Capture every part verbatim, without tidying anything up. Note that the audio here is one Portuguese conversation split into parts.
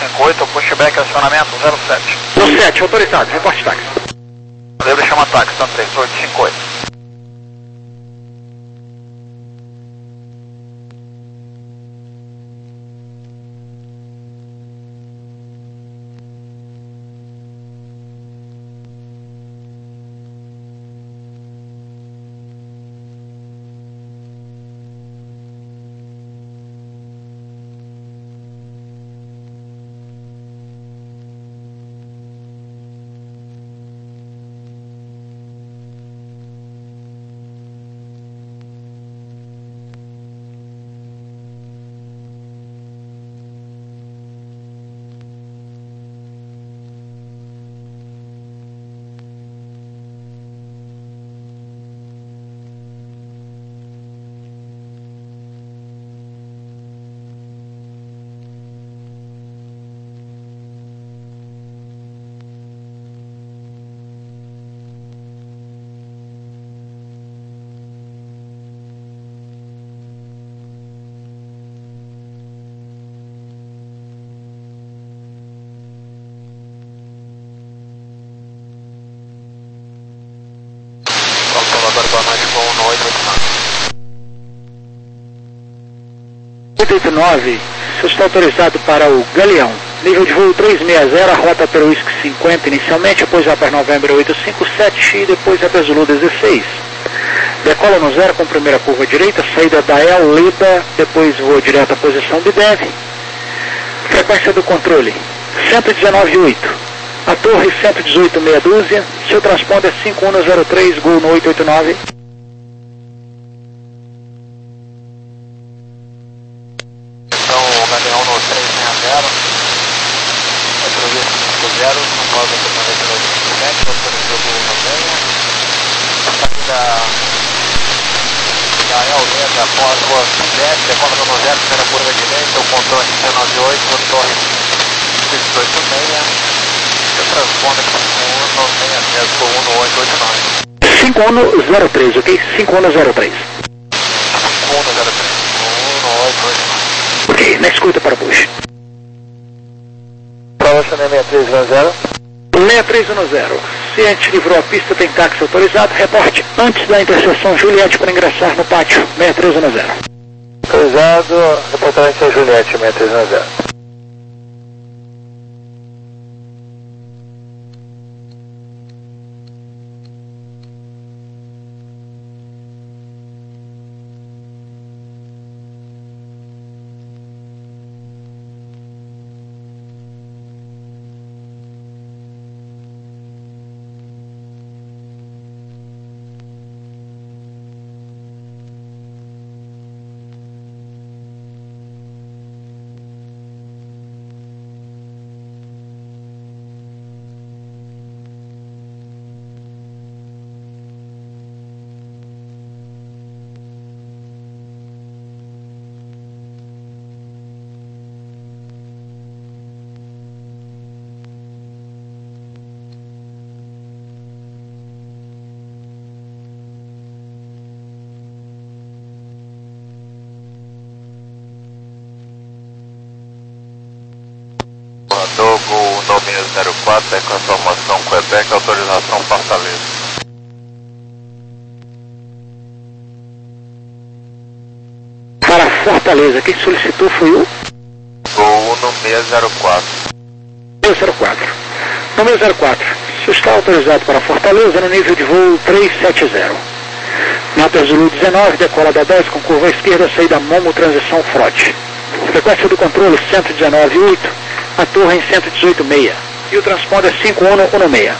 cinco oito, pushback, acionamento zero sete. zero sete, autorizado, reporte táxi. Livre chama táxi, então três oito cinco oito. oito oito nove, você está autorizado para o Galeão. Nível de voo trezentos e sessenta, a rota pelo Whisky cinquenta inicialmente, depois vai para November oitocentos e cinquenta e sete e depois vai para Zulu dezesseis. Decola no zero com primeira curva direita, saída da El Lida, depois voa direto à posição B D E V. Frequência do controle cento e dezenove ponto oito. A torre cento e dezoito meia dúzia, seu transponder é cinco um zero três, Gol no oito oito nove. Após rua sete, decola no zero, primeira curva direita, o contorno dezenove oito, torre dezoito meia, eu transponder com um no oito oito nove. cinco um zero três, ok? cinco um zero três. cinco um zero três, um no oito oito nove. Ok, na escuta para Bush. Prova seis três um zero. seis três um zero. Ciente livrou a pista, tem táxi autorizado. Reporte antes da interseção Juliette para ingressar no pátio. seis três um zero. Autorizado, reportagem Juliette, seis três um zero. Dogo nove zero quatro, é conformação Quebec, autorização Fortaleza. Para Fortaleza, quem solicitou foi o? Gol no seis zero quatro. seis zero quatro. No seis zero quatro, se está autorizado para Fortaleza no nível de voo trezentos e setenta. Nota Zulu dezenove, decola da dez com curva à esquerda, saída Momo, transição Frode. Frequência do controle cento e dezenove ponto oito, a torre em cento e dezoito meia e o transponder é cinco um um seis.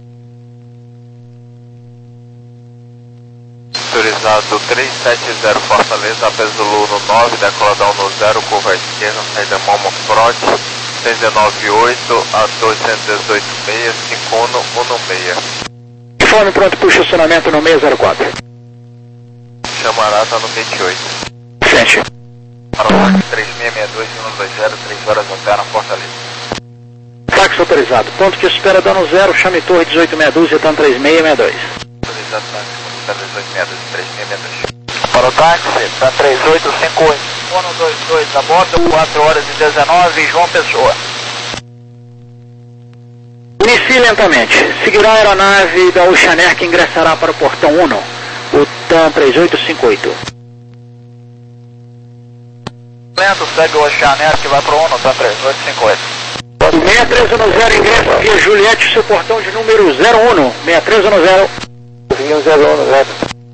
Autorizado trezentos e setenta Fortaleza, Zulu no nove, decoladão no zero, curva à esquerda, saída Momo Frode, cento e dezenove ponto oito, a torre cento e dezoito meia, cinco um um seis. Informe pronto para o estacionamento no seis zero quatro. Chamarata no vinte e oito. Frente. Para o táxi três seis seis dois um dois zero, três horas interna Fortaleza. Táxi autorizado. Ponto de espera dano zero, chame torre dezoito meia dúzia, TAM três seis seis dois. Autorizado táxi, dezoito meia dúzia, três seis seis dois. Para o táxi, TAM três oito cinco oito. um dois dois, a bordo, quatro horas e dezenove, João Pessoa. Desci lentamente. Seguirá a aeronave da Ocean Air que ingressará para o portão um, o TAM três oito cinco oito. Lento, segue o Ocean Air que vai para o um, TAM três oito cinco oito. seis três um zero, ingressa via Juliette, seu portão de número zero um. seis três um zero. Via zero um, zero.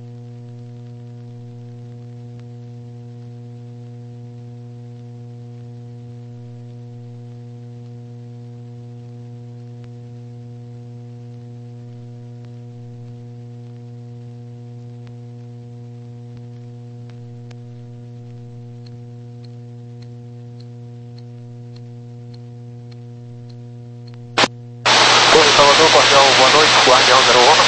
Salvador, Guardião, boa noite, Guardião zero um.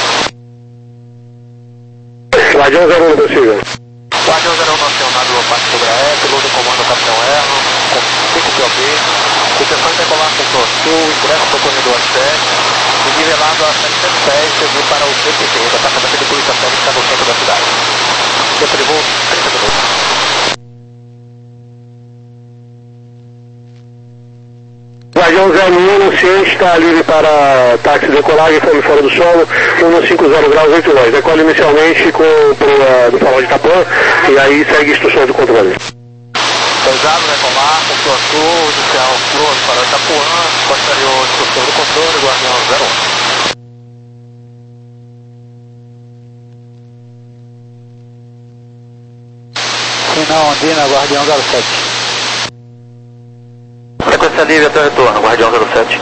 Guardião zero um, possível. Guardião zero um, acionado o parte sobre a E, piloto em comando Capitão Erno, com cinco P O B, intenção de decolar com o sul, ingresso para o corredor sete, e nivelado a setecentos dez, seguir para o D P T, Departamento de Polícia Técnica no centro da cidade. Tempo de voo, trinta minutos. Guardião zero um, anunciante, está livre para táxi decolagem, fome fora do solo, um cinco zero graus, oito nós. Decola inicialmente com o do farol de Itapuã e aí segue instruções do controle. Pesado, decolar, com o sul, inicial close para Itapuã, posterior instrução do controle, Guardião zero um. Final Andina, Guardião zero sete. Frequência livre até o retorno, Guardião zero sete.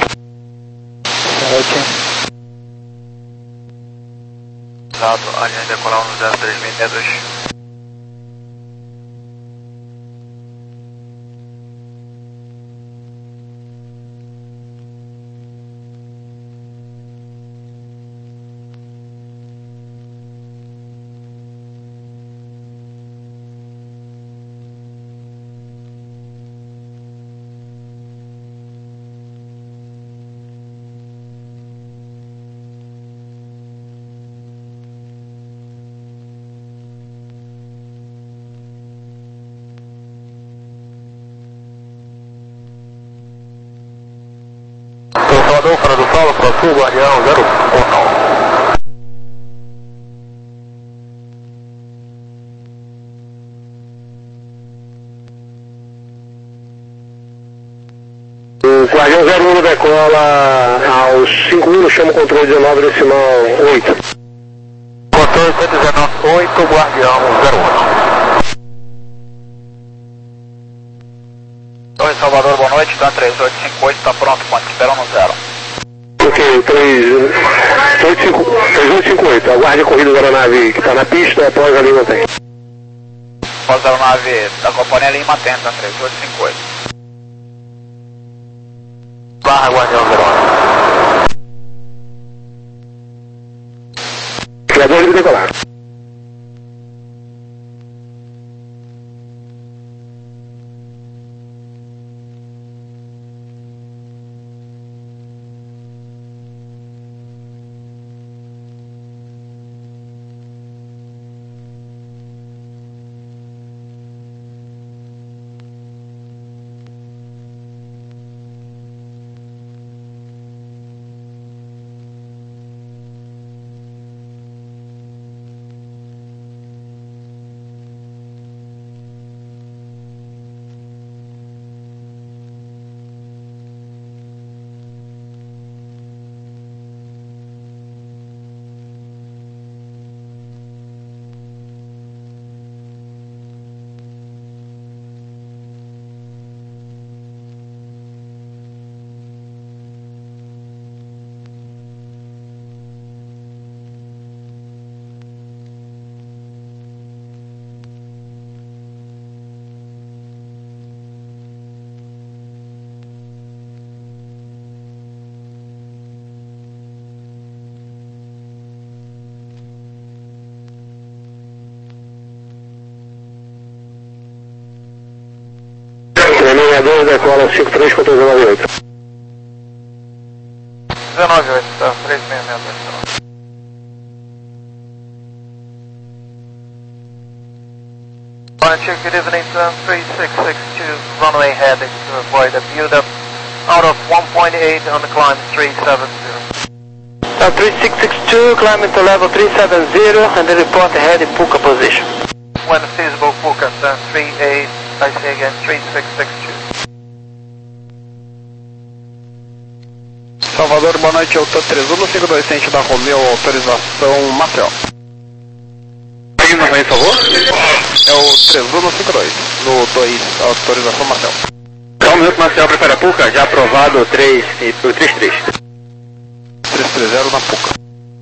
sete. Exato, a gente decolar no zero três mil e dois. Salvador, fora do solo, para o sul, Guardião zero um. O Guardião zero um decola aos cinco um, chama o controle dezenove decimal oito. Controle cento e dezenove oito, Guardião zero um. Oi, Salvador, boa noite, TAM três oito cinco oito, está pronto, ponte, espera no zero. Ok, três oito cinco oito, aguarde a corrida da aeronave que está na pista, após a Lima tem. Após a aeronave da companhia Lima tem, TAM três oito cinco oito. Barra, Guardião zero um. Criador livre decolar. Treinador decola cinco três contra dezenove oito. dezenove oito, tá, três seis seis dois. Good evening, TAM three six six two, runway heading to avoid a build-up Out of one point eight on the climb three seven zero. Uh, three six six two, climbing to level three seven zero, and then report ahead in Puka position. When feasible, Puka, uh, three eight, I say again, three six six two. Salvador, boa noite, eu tô três um cinco dois cento da Romeo, autorização Maceió. Pegue no por favor. É o três um cinco dois, no dois, autorização Maceió. Só um minuto, Maceió, prepara Puka, já aprovado três e três três. três três zero na Puka.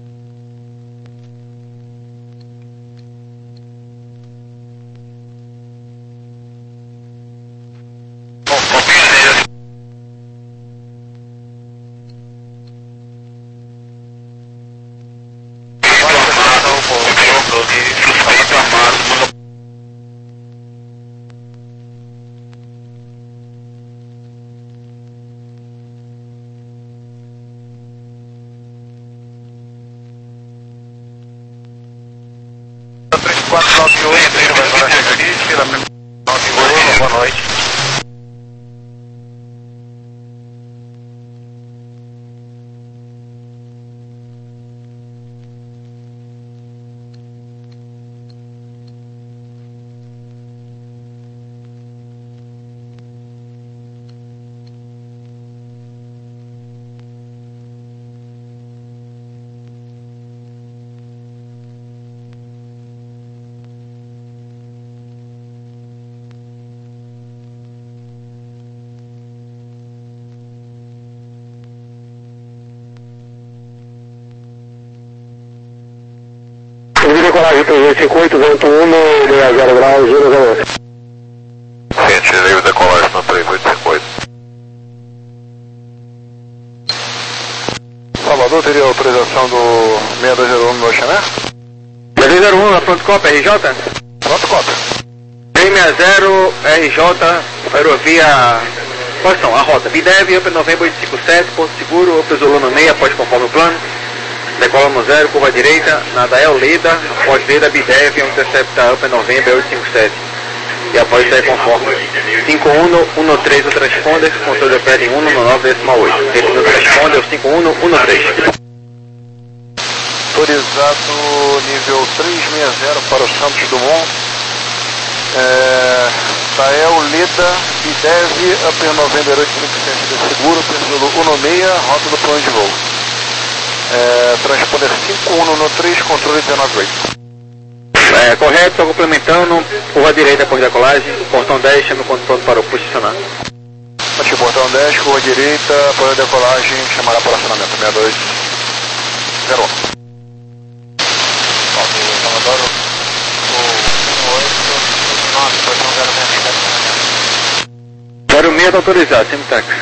quatro nove oito, vai agora chegar aqui, fila nove oito, boa noite. Decolagem três cinco oito, vento um, meia zero graus, zero zero. Ciente, livre decolagem no três oito cinco oito. Salvador, teria autorização do seis dois zero um no Oceané? seis dois zero um, na pronto cópia, R J? Pronto, cópia. três seis zero, R J, aerovia... Quais são? A rota Bidev, Upper November oito cinco sete, ponto seguro, Upper Zulu meia, após conforme o plano. Decola no zero, curva direita, Nadael Leda, após Leda, Bidev, intercepta Upper November oito cinco sete. E após sair conforme. cinco um um três o transponder, controle de pé em um nove decimal oito. Esse no transponder, cinco um um três. Autorizado nível trezentos e sessenta para o Santos Dumont. É, Nadael Leda, Bidev, Upper November oito cinco sete de seguro, Upper um seis, rota do plano de voo. É, transponder cinco um um três, controle dezenove oito. É, correto, estou complementando, curva direita após decolagem, portão dez, chama o controle para o posicionar. Bate portão dez, curva direita, após a decolagem, chamará para o acionamento seis dois zero um. Salvador, o oito nove, portão zero seis. zero seis está autorizado, simultáxi.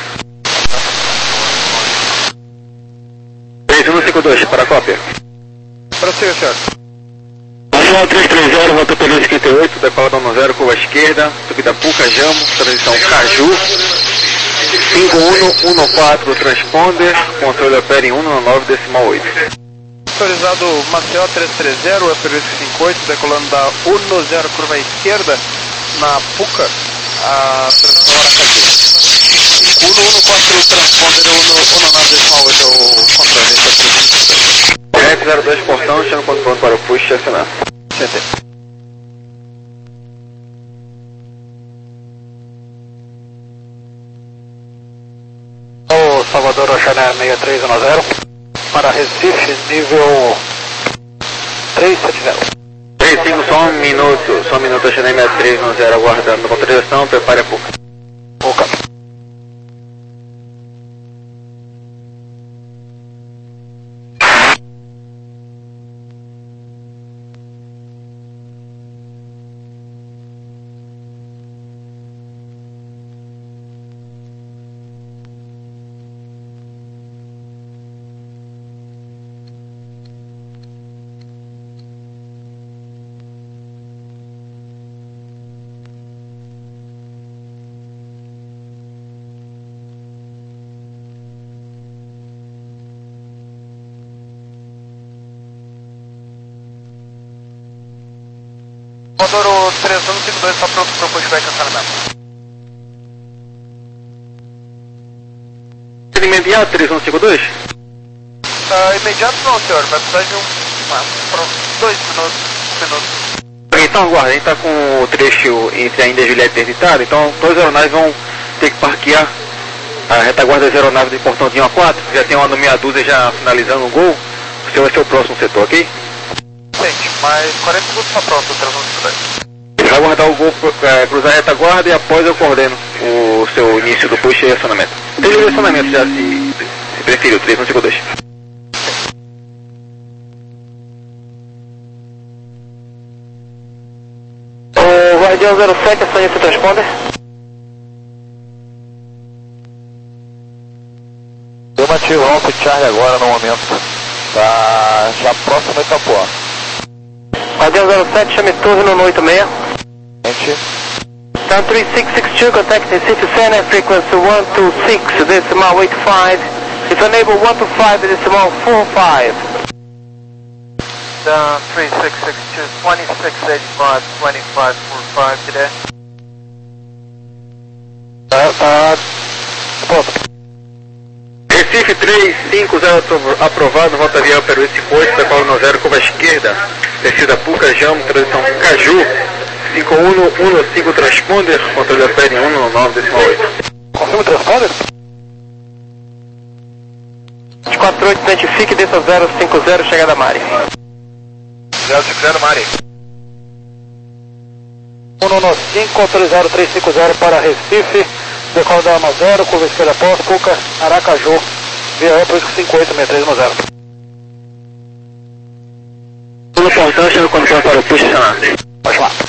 três um cinco dois, para a cópia. Prossiga, senhor. um três três zero, rota pelo cinquenta e oito, decola no zero, curva esquerda, subida Puca, Jamo, transição Caju. cinco um um quatro, transponder, controle opera em um nove decimal oito. Autorizado Maceió trezentos e trinta, é P V cinquenta e oito, decolando da um zero, curva esquerda, na Puca, a transição Aracaju. cinco um um quatro, transponder um nove decimal oito, é o controle. R zero dois, portão, chama o controle para o push e acionar. C T. O Salvador Oceané seis três um zero, para Recife, nível três sete zero. três cinco, só um minuto, só um minuto, Oceané seis três um zero, aguardando autorização, prepare a Puca. Puca. Salvador, três um cinco dois, está pronto para o pushback e cancelamento. imediato, três um cinco dois? Uh, imediato não, senhor, vai precisar de um, uma, dois minutos, um minuto. Então, aguarda, a gente está com o trecho entre a Índia e a Juliette interditado, então todas as aeronaves vão ter que parquear a retaguarda das aeronaves do portãozinho A quatro, já tem uma no meia dúzia já finalizando o gol, o seu vai ser o próximo setor, ok? Gente, mais quarenta segundos está pronto, três um cinco dois. Ele vai guardar o gol, é, cruzar a retaguarda e após eu coordeno o seu início do push e acionamento. Tem o acionamento já, se, se preferir, três um cinco dois. O Guardião zero sete, acione seu transponder. Eu mantive o Alpha Charlie agora no momento. Tá já próximo a Itapuã. Guardião zero sete, chame torre no oito seis. Gente. Down three six six two, contacting City Center, frequency one two six, decimal eight five. If unable one two five, decimal four five. Down three six six two, twenty-six eighty-five, twenty-five forty-five today. Tá, tá. Pronto. Recife três cinco zero aprovado, volta via para esse posto, da qual no zero, curva esquerda, descida Puca, Jamo, transição Caju, cinco um um cinco transponder, controle da série um nove decimal oito. Confirma o transponder? quatro oito, identifique, desça zero cinco zero, chegada Mari. zero cinco zero, Mari. um um cinco, autorizado três cinco zero para Recife, decola da Alma zero, curva esquerda após, Puca, Aracaju, via Apple cinco oito seis três um zero. No portão, chama o controle para o push acionar. Pode lá.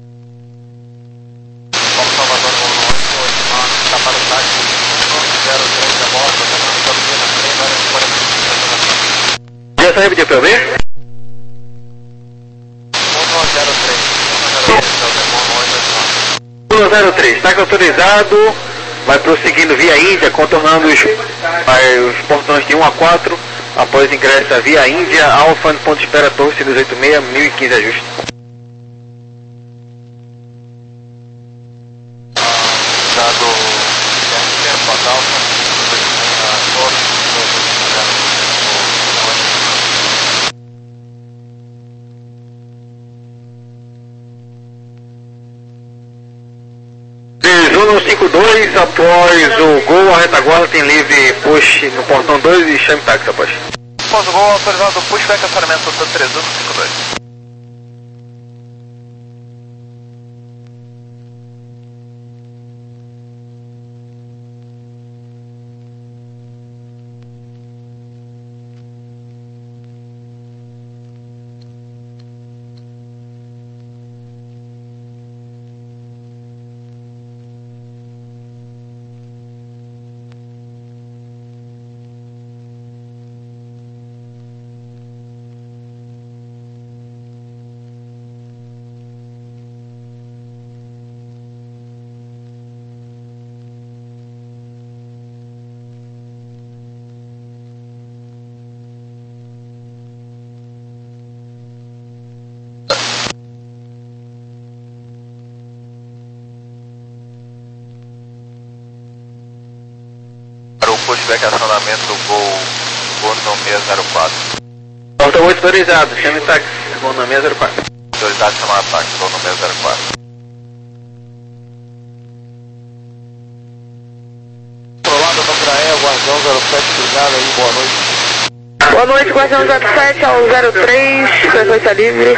Vamos Salvador, oito oito nove, está para o táxi, zero três da moto, está na Florida, três horas e quarenta minutos. Já sabe de P B? um zero três, um zero três, está autorizado, vai prosseguindo via Índia, contornando os, os portões de um a quatro, após ingressa via Índia, Alfa, ponto de espera, Torre duzentos e oitenta e seis, mil e quinze ajuste. Dado tempo, a Alfa, a Torre, três um cinco dois, após o gol, a retaguarda tem livre push no portão dois e chame táxi após. após o gol, autorizado pushback, acionamento do três um cinco dois. Pushback, acionamento do gol, gol no seis zero quatro. Porta oito autorizado, chame táxi, gol no seis zero quatro. Autorizado chamar táxi, gol no seis zero quatro. Controlado no Graé, Guardião zero sete, obrigado aí, boa noite. Boa noite, Guardião zero sete ao zero três, frequência livre.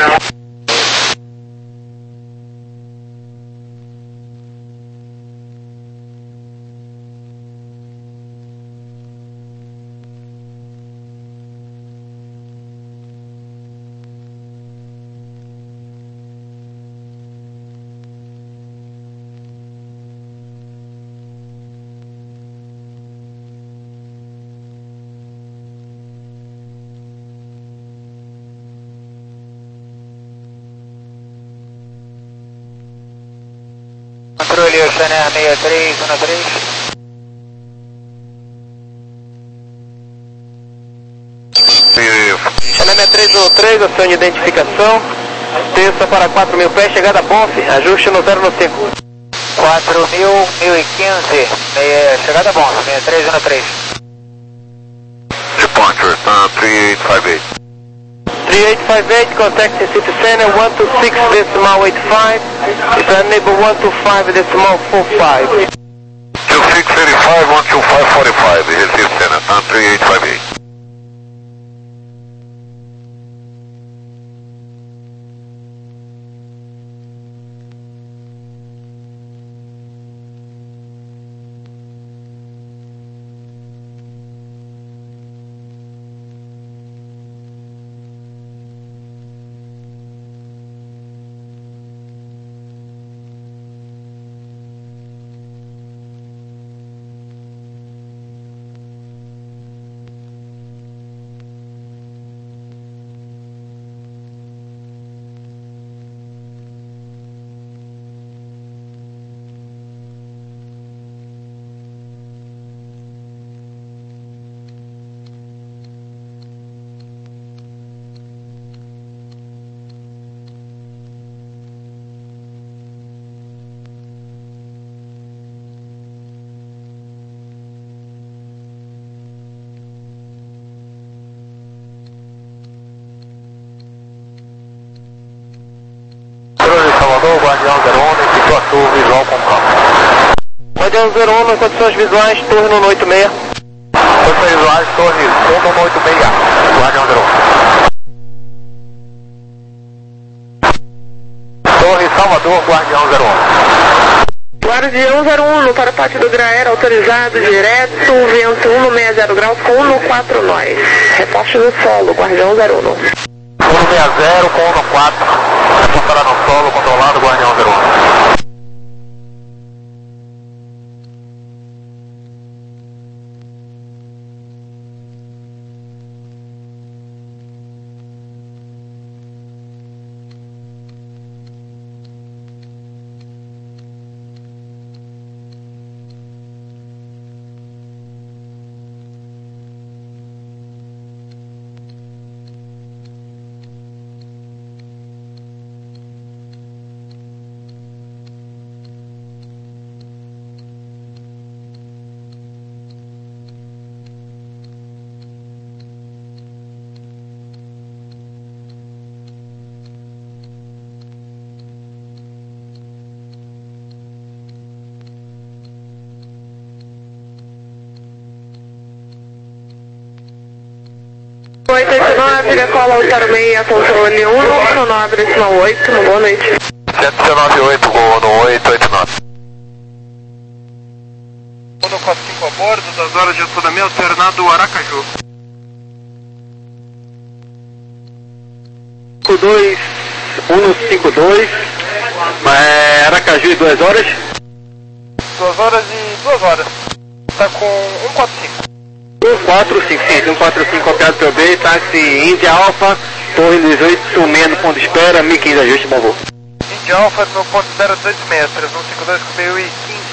Controle Oceania seis três um três. Oceania seis três um três, ação de identificação, terça para quatro mil pés, chegada a Bonf, ajuste no zero cinco. quatro mil, mil e quinze, chegada a Bonf, seis três um três. Uh, three eight five eight. three eight five eight, contacting City Center, one two six decimal eight five, it's enable one two five decimal four five. two six eight five, one two five four five, Recife Center, uh, three eight five eight. Guardião zero um, Iguatu, visual com campo. Guardião zero um, em condições visuais, torre no oito seis. Condições visuais, torre um no oito seis, Guardião zero um. Torre Salvador, Guardião zero um. Guardião zero um, para a parte do Graera, autorizado, direto, vento um no sessenta graus, com um no quatro nós. Reposte no solo, Guardião zero um. um no sessenta com um no quatro. Reportará no solo, controlado, Guardião zero um. oito oito nove, decola zero seis, controle um, no nove decimal oito, boa noite. sete nove oito, gol no oito oito nove. um quatro cinco a bordo, das horas de acionamento, alternado Aracaju. cinco dois, um cinco dois, é, Aracaju e duas horas. duas horas e duas horas. Tá com um quatro cinco. um quatro cinco, sim, um quatro cinco copiado pelo B, táxi Índia Alfa, torre dezoito, sumendo no ponto de espera, mil e quinze ajuste, bom voo. Índia Alfa no ponto zero dois seis, três um cinco dois com mil e quinze.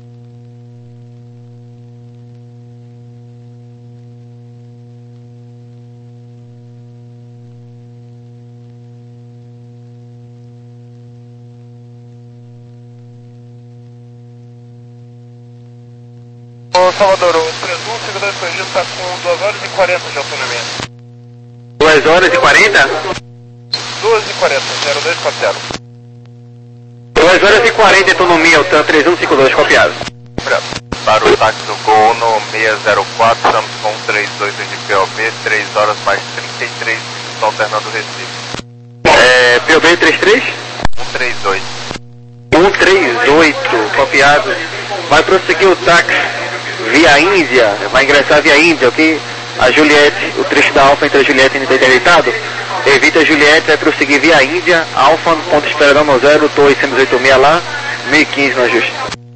Ô Salvador, o três um cinco dois Corrigido está com duas horas e quarenta de autonomia. duas horas e quarenta? duas e quarenta, zero dois quatro zero. duas horas e quarenta de autonomia, o três um cinco dois copiado. Para o táxi do Gol no seis zero quatro, estamos com três dois de P O B, três horas mais trinta e três minutos alternando o Recife. É, P O B trinta e três? um três dois. um três oito, copiado. Vai prosseguir o táxi via Índia, vai ingressar via Índia, ok? A Juliette, o trecho da Alfa entre a Juliette e o interditado, evita a Juliette, vai prosseguir via Índia, Alfa, ponto de espera no zero, torre cento e oitenta e seis lá, mil e quinze no ajuste.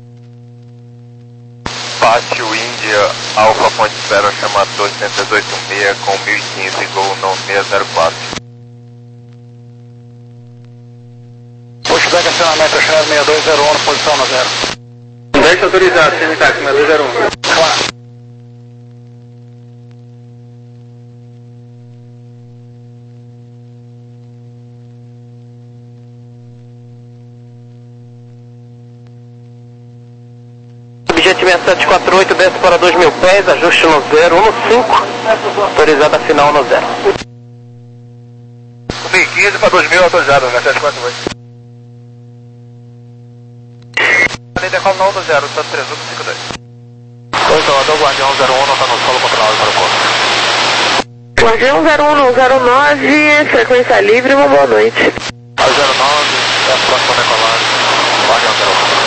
Pátio Índia, Alfa, ponto de espera, chamador cento e oitenta e seis com mil e quinze, Gol no seis zero quatro. Pushback acionamento, Channel seis dois zero um, posição no zero. dez autorizado, sendo táxi seis dois zero um. Claro. Objetivo sete quatro oito, desce para dois mil pés, ajuste no zero um cinco, autorizada final no zero. um mil e quinze para dois mil, autorizado, né? sete quatro oito. Decol não no zero, tá três um cinco dois. Controlador Guardião zero um, não está no solo controlado para o posto. Guardião zero um não zero nove, frequência livre, uma boa noite. A zero nove, é a próxima decolagem. Guardião zero um.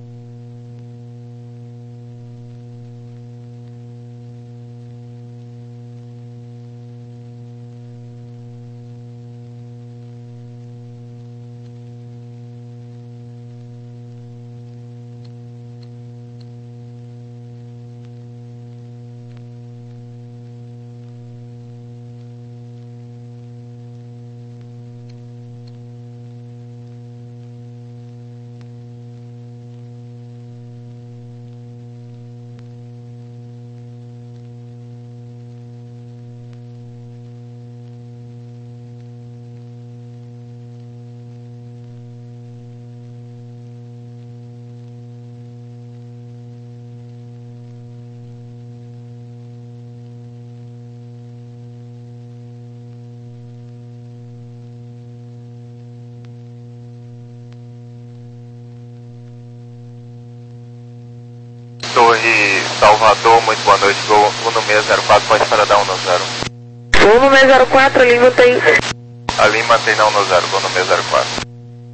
Torre Salvador, muito boa noite. Gol um no seis zero quatro, pode para dar um no zero. um no seis zero quatro, a Lima tem. A Lima tem não no zero, gol no seis zero quatro.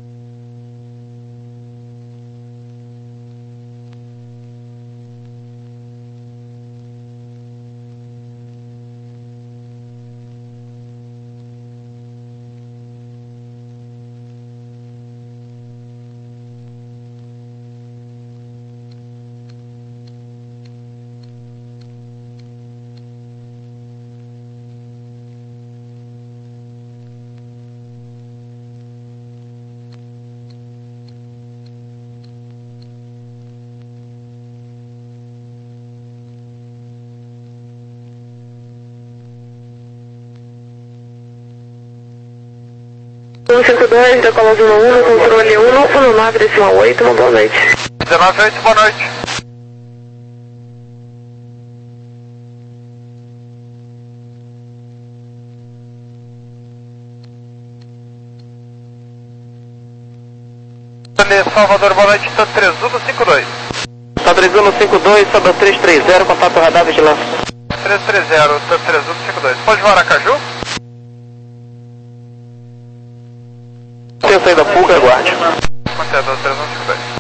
um cinco dois, decola zero um, controle um, um nove, decimal oito, uma boa noite. dezenove oito, boa noite. Salvador, boa noite, tá três um cinco dois. Tá três um cinco dois, sobe três três zero, contato radar vigilância. três três zero, tá três um cinco dois. Pode voar Aracaju? Tem saída pública, aguarde. Conteúdo três um cinco dois.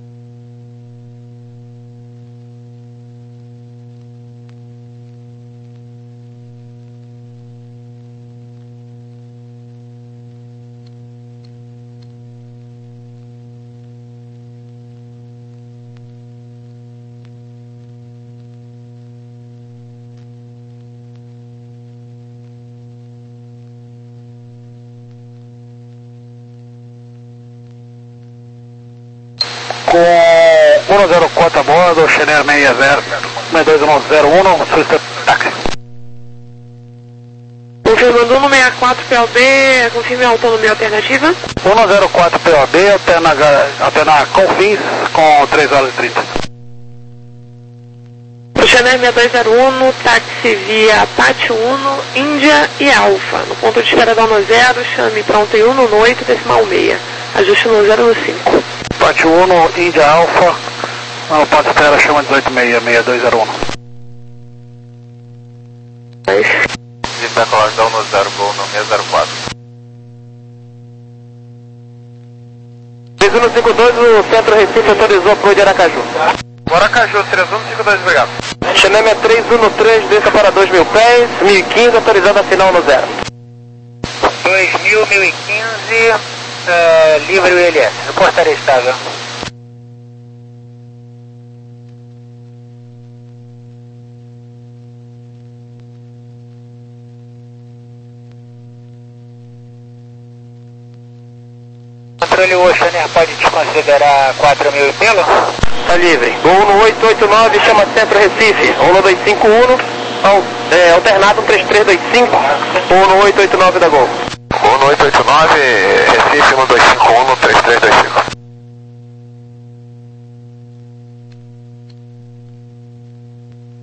Com um zero quatro a bordo, Chenier seis zero, seis dois um zero um, solicita táxi. Confirmando um no seis quatro P O B, confirme a autonomia alternativa. um zero quatro P O B, alterna, alterna Confins com três horas e trinta. Chenier seis dois zero um, táxi via Pátio Uno, Índia e Alfa. No ponto de espera da um zero, chame pronto em um no oito, decimal seis. Ajuste no zero no cinco. Pátio Uno, Índia Alfa, no ponto de espera chama dezoito seis, seis dois zero um. De decolagem da um no zero, gol no seis zero quatro. três um cinco dois, o Centro Recife autorizou a de Aracaju. Aracaju, três um cinco dois, obrigado. Xeneme três um três, desça para dois mil pés, mil e quinze, autorizada a final no zero. dois mil, mil e quinze, uh, livre o I L S, portaria estável. Controle Oceaner pode desconsiderar quatro mil e pelo? Tá livre. Gol no oito oito nove, chama Centro Recife. um no dois cinco um, é, alternado três três dois cinco, um no oito oito nove da Gol. Gol no oito oito nove, Recife um dois cinco um, três três dois cinco.